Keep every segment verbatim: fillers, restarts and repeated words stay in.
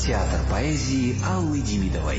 Театр поэзии Аллы Демидовой.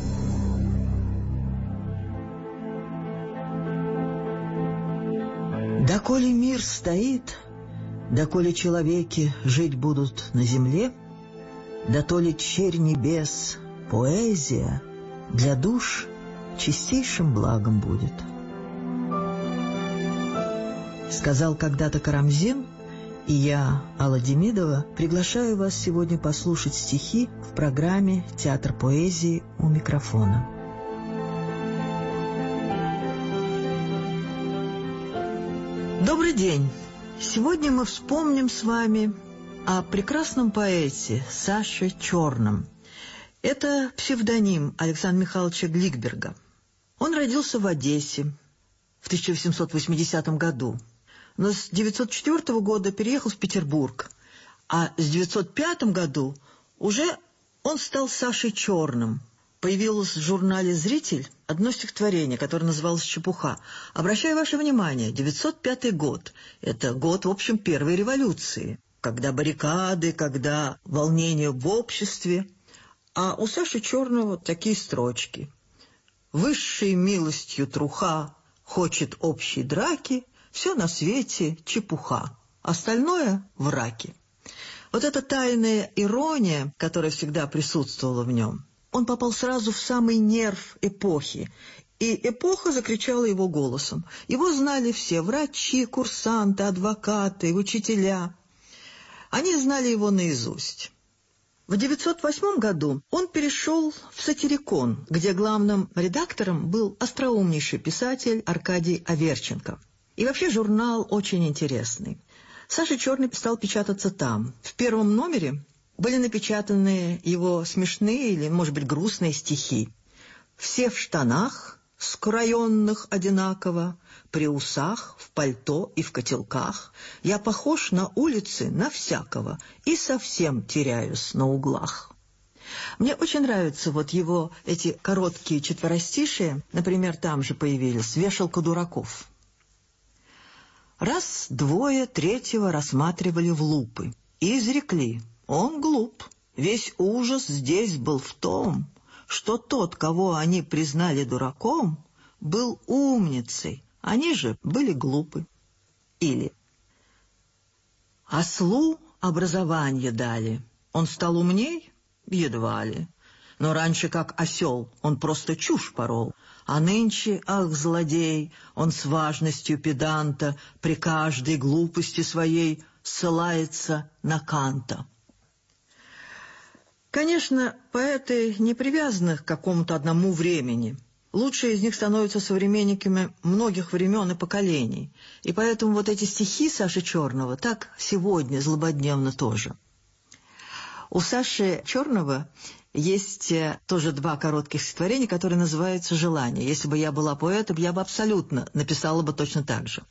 Доколе мир стоит, доколе человеки жить будут на земле, дотоле черь небес, поэзия для душ чистейшим благом будет. Сказал когда-то Карамзин, и я, Алла Демидова, приглашаю вас сегодня послушать стихи в программе «Театр поэзии» у микрофона. Добрый день! Сегодня мы вспомним с вами о прекрасном поэте Саше Черном. Это псевдоним Александра Михайловича Гликберга. Он родился в Одессе в тысяча восемьсот восьмидесятом году, но с девятьсот четвёртого года переехал в Петербург, а с девятьсот пятом году уже он стал Сашей Черным. Появилось в журнале «Зритель» одно стихотворение, которое называлось «Чепуха». Обращаю ваше внимание, девятьсот пятый год – это год, в общем, первой революции, когда баррикады, когда волнение в обществе. А у Саши Черного такие строчки. «Высшей милостью труха хочет общей драки, все на свете чепуха, остальное – враки». Вот эта тайная ирония, которая всегда присутствовала в нем, он попал сразу в самый нерв эпохи, и эпоха закричала его голосом. Его знали все – врачи, курсанты, адвокаты, учителя. Они знали его наизусть. В девятьсот восьмом году он перешел в «Сатирикон», где главным редактором был остроумнейший писатель Аркадий Аверченко. И вообще журнал очень интересный. Саша Черный стал печататься там. В первом номере были напечатаны его смешные или, может быть, грустные стихи. «Все в штанах, скроенных одинаково, при усах, в пальто и в котелках. Я похож на улице на всякого и совсем теряюсь на углах». Мне очень нравятся вот его эти короткие четверостишие. Например, там же появились «Вешалка дураков». Раз, двое, третьего рассматривали в лупы и изрекли: он глуп. Весь ужас здесь был в том, что тот, кого они признали дураком, был умницей, они же были глупы. Или ослу образование дали, он стал умней? Едва ли. Но раньше, как осел, он просто чушь порол, а нынче, ах, злодей, он с важностью педанта при каждой глупости своей ссылается на Канта. Конечно, поэты не привязаны к какому-то одному времени. Лучшие из них становятся современниками многих времен и поколений. И поэтому вот эти стихи Саши Черного так сегодня злободневно тоже. У Саши Черного есть тоже два коротких стихотворения, которые называются «Желание». Если бы я была поэтом, я бы абсолютно написала бы точно так же.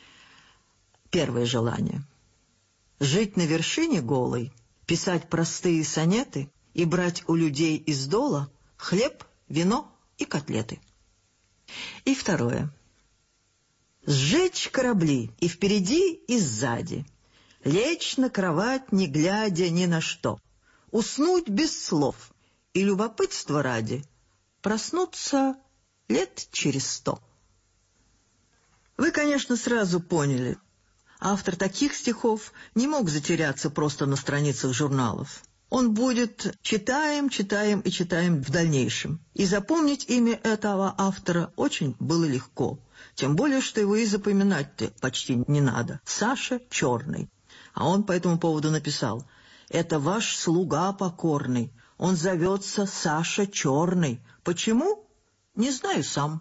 Первое желание. Жить на вершине голой, писать простые сонеты и брать у людей из дола хлеб, вино и котлеты. И второе. Сжечь корабли и впереди, и сзади, лечь на кровать, не глядя ни на что, уснуть без слов и любопытства ради проснуться лет через сто. Вы, конечно, сразу поняли, автор таких стихов не мог затеряться просто на страницах журналов. Он будет читаем, читаем и читаем в дальнейшем. И запомнить имя этого автора очень было легко. Тем более, что его и запоминать-то почти не надо. Саша Черный. А он по этому поводу написал: «Это ваш слуга покорный. Он зовется Саша Черный. Почему? Не знаю сам».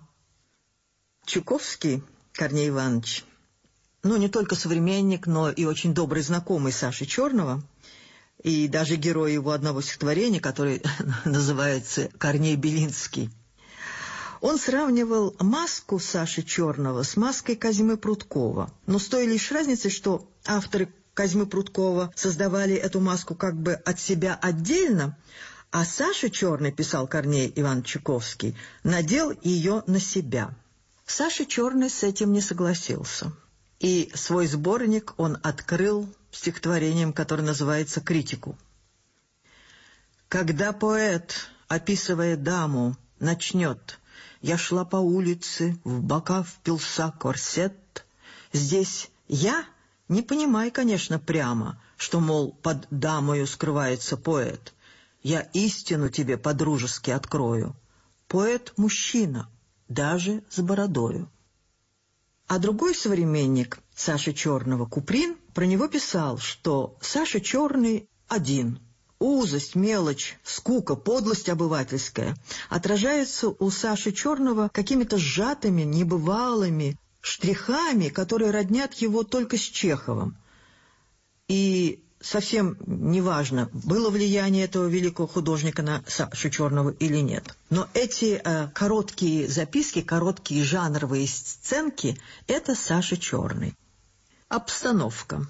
Чуковский Корней Иванович, ну, не только современник, но и очень добрый знакомый Саши Черного, и даже герой его одного стихотворения, который называется «Корней Белинский». Он сравнивал маску Саши Черного с маской Козьмы Прудкова, но с той лишь разницей, что авторы Козьмы Прудкова создавали эту маску как бы от себя отдельно, а Саша Черный, писал Корней Иванович Чуковский, надел ее на себя. Саша Черный с этим не согласился. И свой сборник он открыл стихотворением, которое называется «Критику». Когда поэт, описывая даму, начнет: «Я шла по улице, в бока впился корсет», здесь «я» не понимай, конечно, прямо, что, мол, под дамою скрывается поэт. Я истину тебе по-дружески открою. Поэт — мужчина, даже с бородою. А другой современник Саши Черного, Куприн, про него писал, что Саша Черный один. Узость, мелочь, скука, подлость обывательская отражается у Саши Черного какими-то сжатыми, небывалыми штрихами, которые роднят его только с Чеховым. И совсем неважно, было влияние этого великого художника на Сашу Черного или нет. Но эти э, короткие записки, короткие жанровые сценки — это Саша Черный. Обстановка.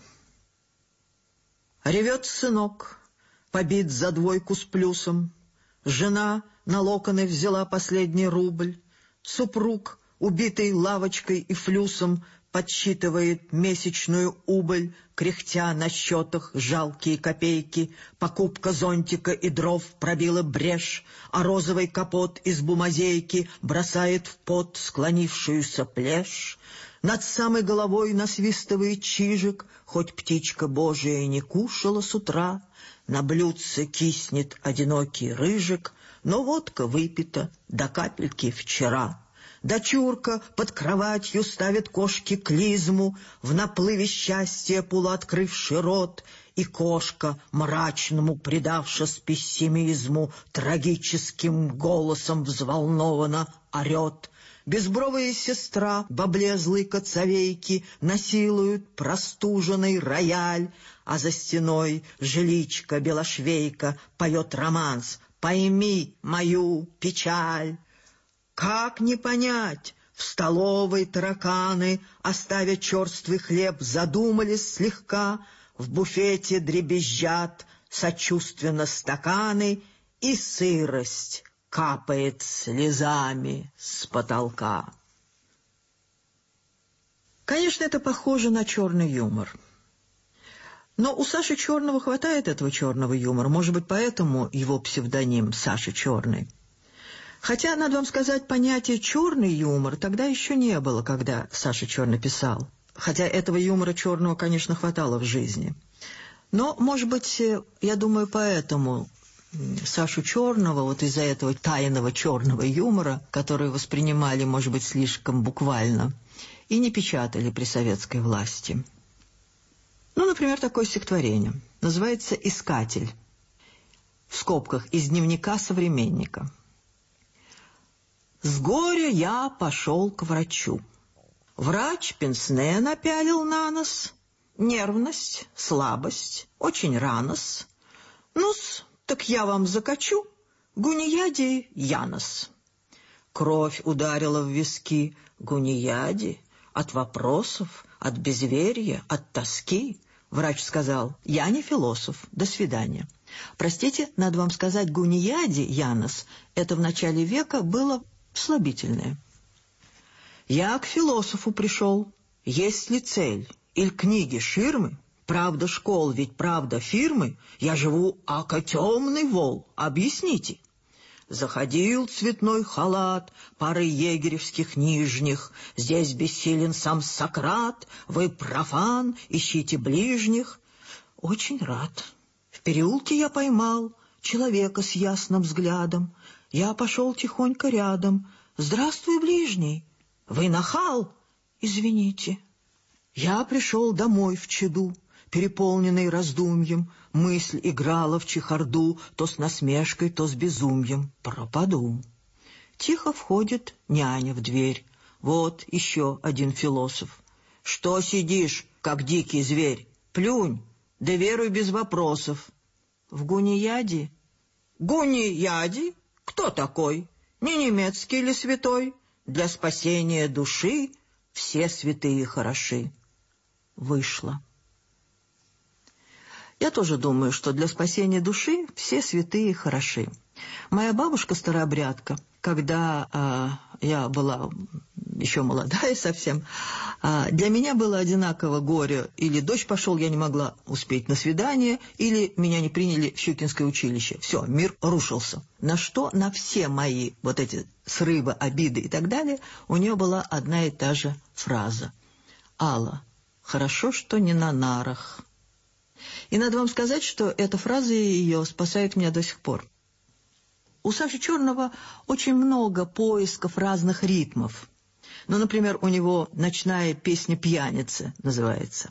Ревет сынок, побит за двойку с плюсом. Жена на локоны взяла последний рубль. Супруг, убитый лавочкой и флюсом, подсчитывает месячную убыль, кряхтя на счетах жалкие копейки. Покупка зонтика и дров пробила брешь, а розовый капот из бумазейки бросает в пот склонившуюся плешь. Над самой головой насвистывает чижик, хоть птичка божия не кушала с утра. На блюдце киснет одинокий рыжик, но водка выпита до капельки вчера. Дочурка под кроватью ставит кошке клизму, в наплыве счастья полуоткрывший рот, и кошка, мрачному предавшись пессимизму, трагическим голосом взволнованно орет. Безбровая сестра в облезлой коцовейке насилует простуженный рояль, а за стеной жиличка-белошвейка поет романс «Пойми мою печаль». Как не понять? В столовой тараканы, оставя черствый хлеб, задумались слегка. В буфете дребезжат сочувственно стаканы, и сырость капает слезами с потолка. Конечно, это похоже на черный юмор. Но у Саши Черного хватает этого черного юмора, может быть, поэтому его псевдоним Саша Черный. Хотя, надо вам сказать, понятия «черный юмор» тогда еще не было, когда Саша Черный писал. Хотя этого юмора черного, конечно, хватало в жизни. Но, может быть, я думаю, поэтому Сашу Черного, вот из-за этого тайного черного юмора, который воспринимали, может быть, слишком буквально, и не печатали при советской власти. Ну, например, такое стихотворение. Называется «Искатель». В скобках «Из дневника современника». С горя я пошел к врачу. Врач пенсне напялил на нос. Нервность, слабость, очень рано-с. Ну-с, так я вам закачу гунияди янос. Кровь ударила в виски. Гунияди? От вопросов, от безверия, от тоски. Врач сказал: я не философ, до свидания. Простите, надо вам сказать, гунияди янос — это в начале века было слабительное. Я к философу пришел. Есть ли цель? Иль книги ширмы? Правда школ, ведь правда фирмы? Я живу, ака темный вол. Объясните. Заходил цветной халат, пары егеревских нижних. Здесь бессилен сам Сократ. Вы профан, ищите ближних. Очень рад. В переулке я поймал человека с ясным взглядом. Я пошел тихонько рядом. «Здравствуй, ближний! Вы нахал? Извините». Я пришел домой в чаду, переполненный раздумьем. Мысль играла в чехарду, то с насмешкой, то с безумьем. Пропаду. Тихо входит няня в дверь. Вот еще один философ. «Что сидишь, как дикий зверь? Плюнь, да веруй без вопросов». «В Гунияди?» «Гунияди? Кто такой? Не немецкий ли святой? Для спасения души все святые хороши». Вышла. Я тоже думаю, что для спасения души все святые хороши. Моя бабушка старообрядка, когда э, я была еще молодая совсем. А для меня было одинаково горе. Или дождь пошел, я не могла успеть на свидание, или меня не приняли в Щукинское училище. Все, мир рушился. На что на все мои вот эти срывы, обиды и так далее у нее была одна и та же фраза. «Алла, хорошо, что не на нарах». И надо вам сказать, что эта фраза ее спасает меня до сих пор. У Саши Черного очень много поисков разных ритмов. Ну, например, у него «Ночная песня пьяницы» называется.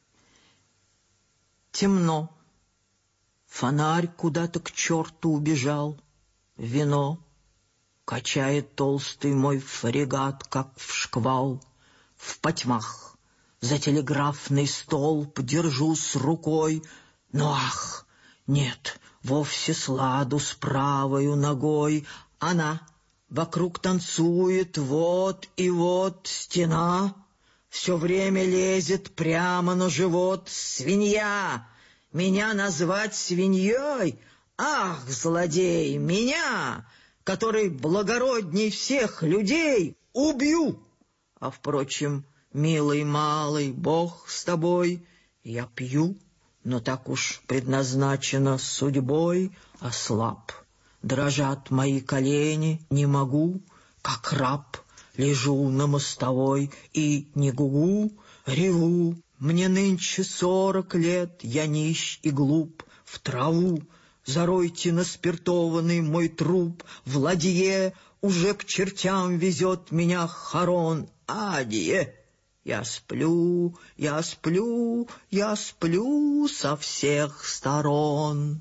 Темно. Фонарь куда-то к черту убежал. Вино. Качает толстый мой фрегат, как в шквал. В потьмах. За телеграфный столб держусь рукой. Но ах, нет, вовсе сладу с правою ногой. Она вокруг танцует, вот и вот стена. Все время лезет прямо на живот. Свинья! Меня назвать свиньей? Ах, злодей, меня, который благородней всех людей, убью! А, впрочем, милый малый, Бог с тобой, я пью, но так уж предназначено судьбой, ослаб. Дрожат мои колени, не могу, как раб, лежу на мостовой и не гугу, реву. Мне нынче сорок лет, я нищ и глуп, в траву. Заройте наспиртованный мой труп, в ладье уже к чертям везет меня Харон. Адье! Я сплю, я сплю, я сплю со всех сторон.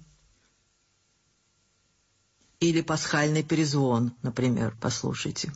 Или пасхальный перезвон, например, послушайте.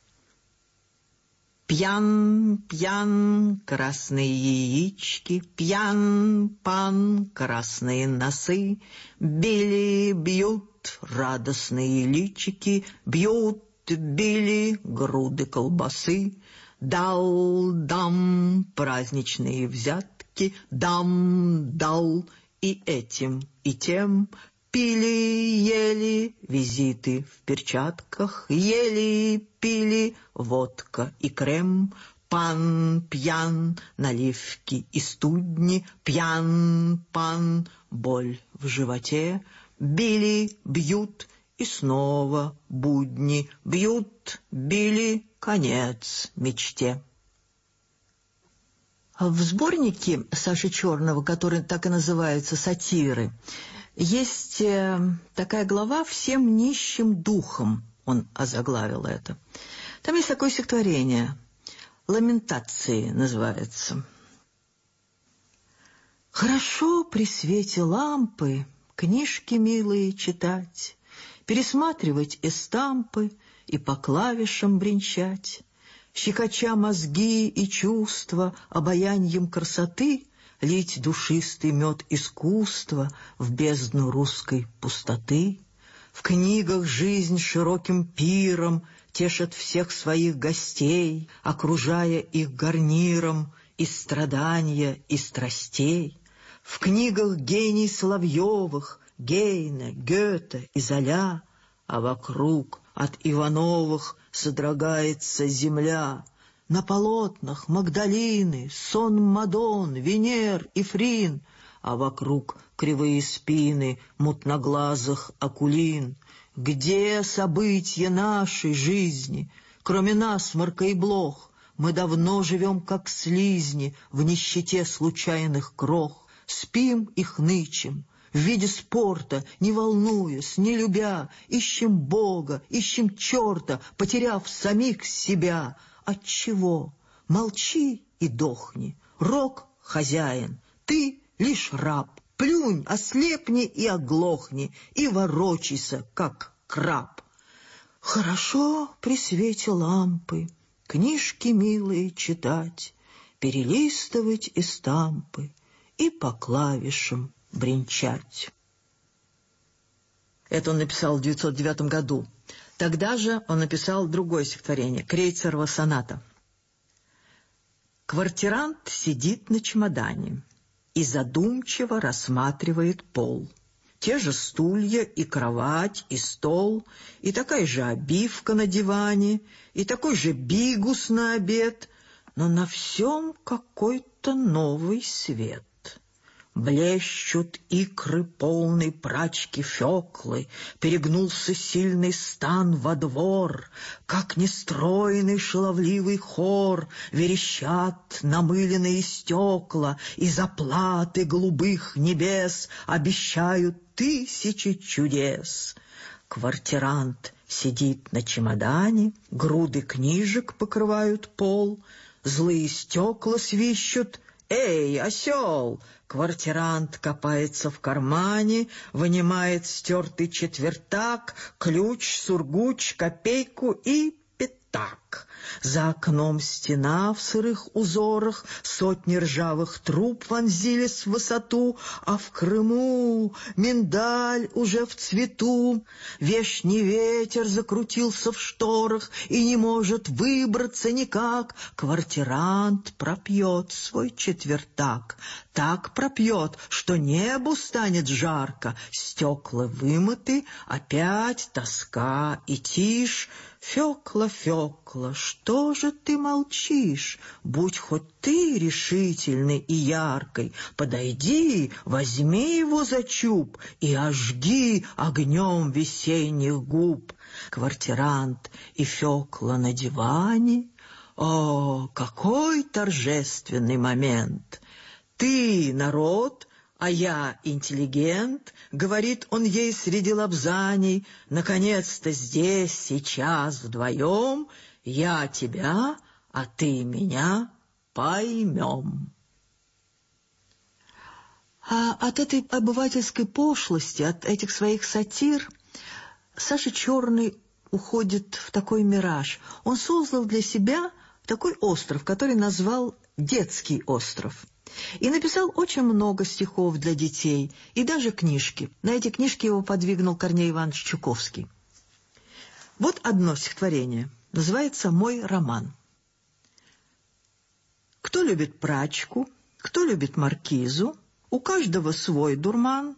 Пьян, пьян, красные яички, пьян, пан, красные носы, били, бьют радостные личики, бьют, били груды колбасы. Дал, дам, праздничные взятки, дам, дал, и этим, и тем. Пили, ели, визиты в перчатках, ели, пили, водка и крем. Пан, пьян, наливки и студни, пьян, пан, боль в животе. Били, бьют, и снова будни, бьют, били, конец мечте. В сборнике Саши Черного, который так и называется «Сатиры», есть такая глава «Всем нищим духом», он озаглавил это. Там есть такое стихотворение, «Ламентации» называется. «Хорошо при свете лампы книжки милые читать, пересматривать эстампы и по клавишам бренчать, щекоча мозги и чувства обаяньем красоты, лить душистый мед искусства в бездну русской пустоты. В книгах жизнь широким пиром тешит всех своих гостей, окружая их гарниром из страдания и страстей. В книгах гений Соловьевых, Гейне, Гёте и Золя, а вокруг от Ивановых содрогается земля. На полотнах Магдалины, сон Мадон, Венер и Фрин, а вокруг кривые спины мутноглазых Акулин. Где события нашей жизни, кроме насморка и блох? Мы давно живем, как слизни, в нищете случайных крох. Спим и хнычем, в виде спорта, не волнуясь, не любя, ищем Бога, ищем черта, потеряв самих себя. Отчего? Молчи и дохни, рок хозяин, ты лишь раб. Плюнь, ослепни и оглохни, и ворочайся, как краб. Хорошо при свете лампы книжки милые читать, перелистывать эстампы и по клавишам бренчать. Это он написал в девятьсот девятом году. Тогда же он написал другое стихотворение, Крейцерова соната. Квартирант сидит на чемодане и задумчиво рассматривает пол. те же стулья и кровать, и стол, и такая же обивка на диване, и такой же бигус на обед, но на всем какой-то новый свет. Блещут икры полной прачки Феклы, перегнулся сильный стан во двор, как нестройный шаловливый хор верещат намыленные стекла, и заплаты голубых небес обещают тысячи чудес. Квартирант сидит на чемодане, груды книжек покрывают пол, злые стекла свищут. «Эй, осел!» Квартирант копается в кармане, вынимает стертый четвертак, ключ, сургуч, копейку и пятак. За окном стена в сырых узорах, сотни ржавых труб вонзились в высоту, а в Крыму миндаль уже в цвету. Вешний ветер закрутился в шторах и не может выбраться никак. Квартирант пропьет свой четвертак, так пропьет, что небу станет жарко. Стекла вымыты, опять тоска и тишь. Фекла, Фекла, что же ты молчишь? Будь хоть ты решительной и яркой, подойди, возьми его за чуб и ожги огнем весенних губ. Квартирант и Фекла на диване. О, какой торжественный момент! Ты народ, а я интеллигент, говорит он ей среди лобзаний. Наконец-то здесь, сейчас, вдвоем, я тебя, а ты меня поймем. А от этой обывательской пошлости, от этих своих сатир Саша Черный уходит в такой мираж. Он создал для себя такой остров, который назвал «Детский остров». И написал очень много стихов для детей, и даже книжки. На эти книжки его подвигнул Корней Иванович Чуковский. Вот одно стихотворение, называется «Мой роман». Кто любит прачку, кто любит маркизу, у каждого свой дурман,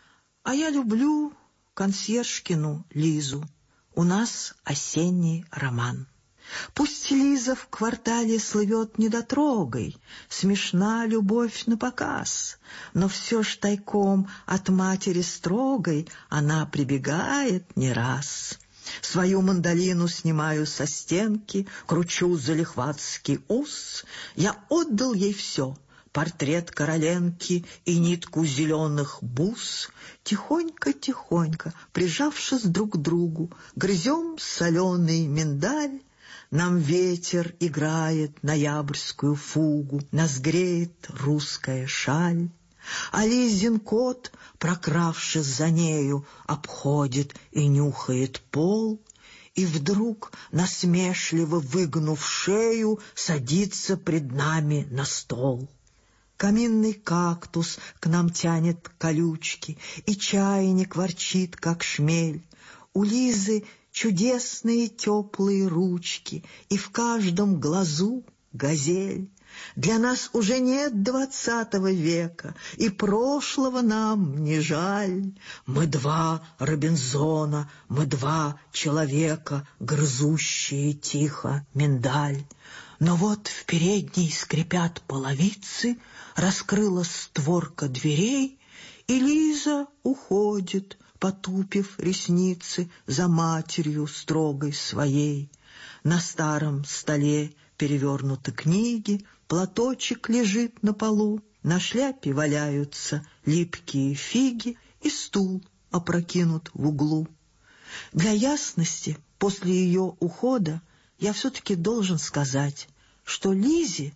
а я люблю консьержкину Лизу, у нас осенний роман. Пусть Лиза в квартале слывет недотрогой, смешна любовь напоказ, но все ж тайком от матери строгой она прибегает не раз. Свою мандолину снимаю со стенки, кручу залихватский ус. Я отдал ей все — портрет Короленки и нитку зеленых бус. Тихонько-тихонько, прижавшись друг к другу, грызем соленый миндаль. Нам ветер играет ноябрьскую фугу, нас греет русская шаль. А Лизин кот, прокравшись за нею, обходит и нюхает пол, и вдруг, насмешливо выгнув шею, садится пред нами на стол. Каминный кактус к нам тянет колючки, и чайник ворчит, как шмель. У Лизы чудесные теплые ручки, и в каждом глазу газель. Для нас уже нет двадцатого века, и прошлого нам не жаль. Мы два Робинзона, мы два человека, грызущие тихо миндаль. Но вот в передней скрипят половицы, раскрылась створка дверей, и Лиза уходит, потупив ресницы за матерью строгой своей. На старом столе перевернуты книги, платочек лежит на полу, на шляпе валяются липкие фиги, и стул опрокинут в углу. Для ясности, после ее ухода, я все-таки должен сказать, что Лизе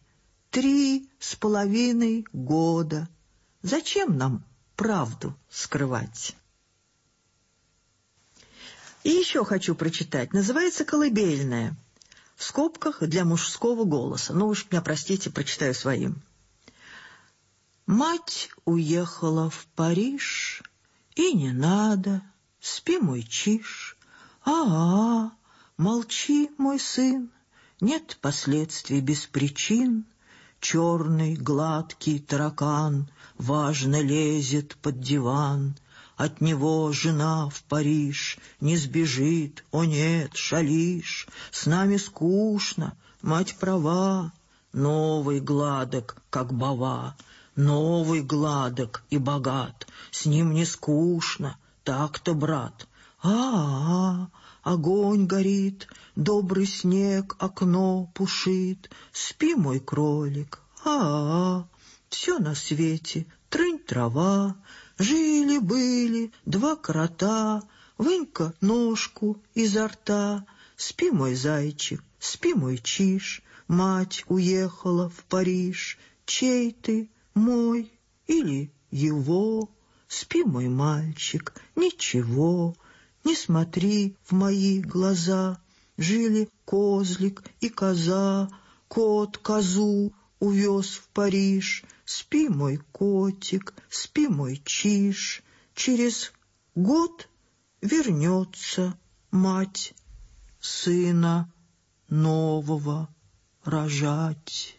три с половиной года. Зачем нам правду скрывать? И еще хочу прочитать. Называется «Колыбельная». В скобках для мужского голоса. Ну уж меня простите, прочитаю своим. Мать уехала в Париж, и не надо, спи, мой чиж. А-а, молчи, мой сын, нет последствий без причин. Черный гладкий таракан важно лезет под диван, от него жена в Париж не сбежит, о нет, шалишь, с нами скучно, мать права, новый гладок, как бава, новый гладок и богат, с ним не скучно, так-то, брат. А-а-а, огонь горит, добрый снег окно пушит, спи, мой кролик, а-а-а, все на свете, трынь трава, жили-были два крота, вынь-ка ножку изо рта, спи, мой зайчик, спи, мой чиж, мать уехала в Париж, чей ты, мой или его? Спи, мой мальчик, ничего, не смотри в мои глаза, жили козлик и коза, кот козу увез в Париж, спи, мой котик, спи, мой чиж, через год вернется мать сына нового рожать.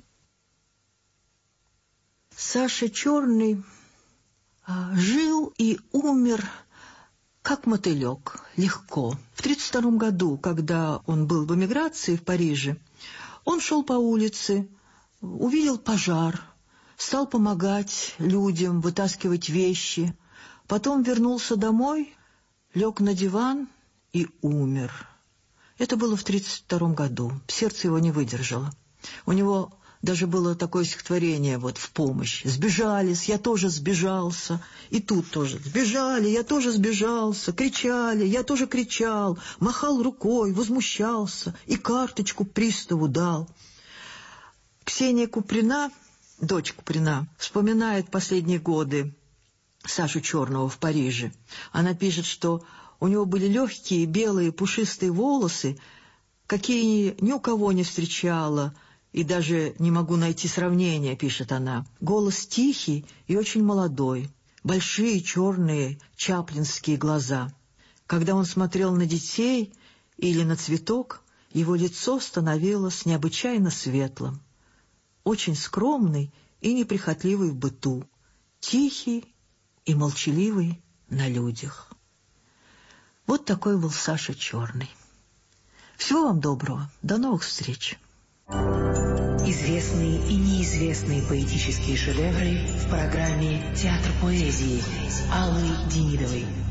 Саша Черный а, жил и умер как мотылек, легко. В тридцать втором году, когда он был в эмиграции в Париже, он шел по улице, увидел пожар, стал помогать людям, вытаскивать вещи. Потом вернулся домой, лег на диван и умер. Это было в тридцать втором году. Сердце его не выдержало. У него даже было такое стихотворение вот в помощь. «Сбежались, я тоже сбежался». И тут тоже. «Сбежали, я тоже сбежался». Кричали, я тоже кричал. Махал рукой, возмущался. И карточку приставу дал. Ксения Куприна, дочь Куприна, вспоминает последние годы Сашу Черного в Париже. Она пишет, что у него были легкие, белые, пушистые волосы, какие ни у кого не встречала, и даже не могу найти сравнения, пишет она. Голос тихий и очень молодой, большие черные чаплинские глаза. Когда он смотрел на детей или на цветок, его лицо становилось необычайно светлым. Очень скромный и неприхотливый в быту, тихий и молчаливый на людях. Вот такой был Саша Черный. Всего вам доброго, до новых встреч. Известные и неизвестные поэтические шедевры в программе «Театр поэзии» Аллы Демидовой.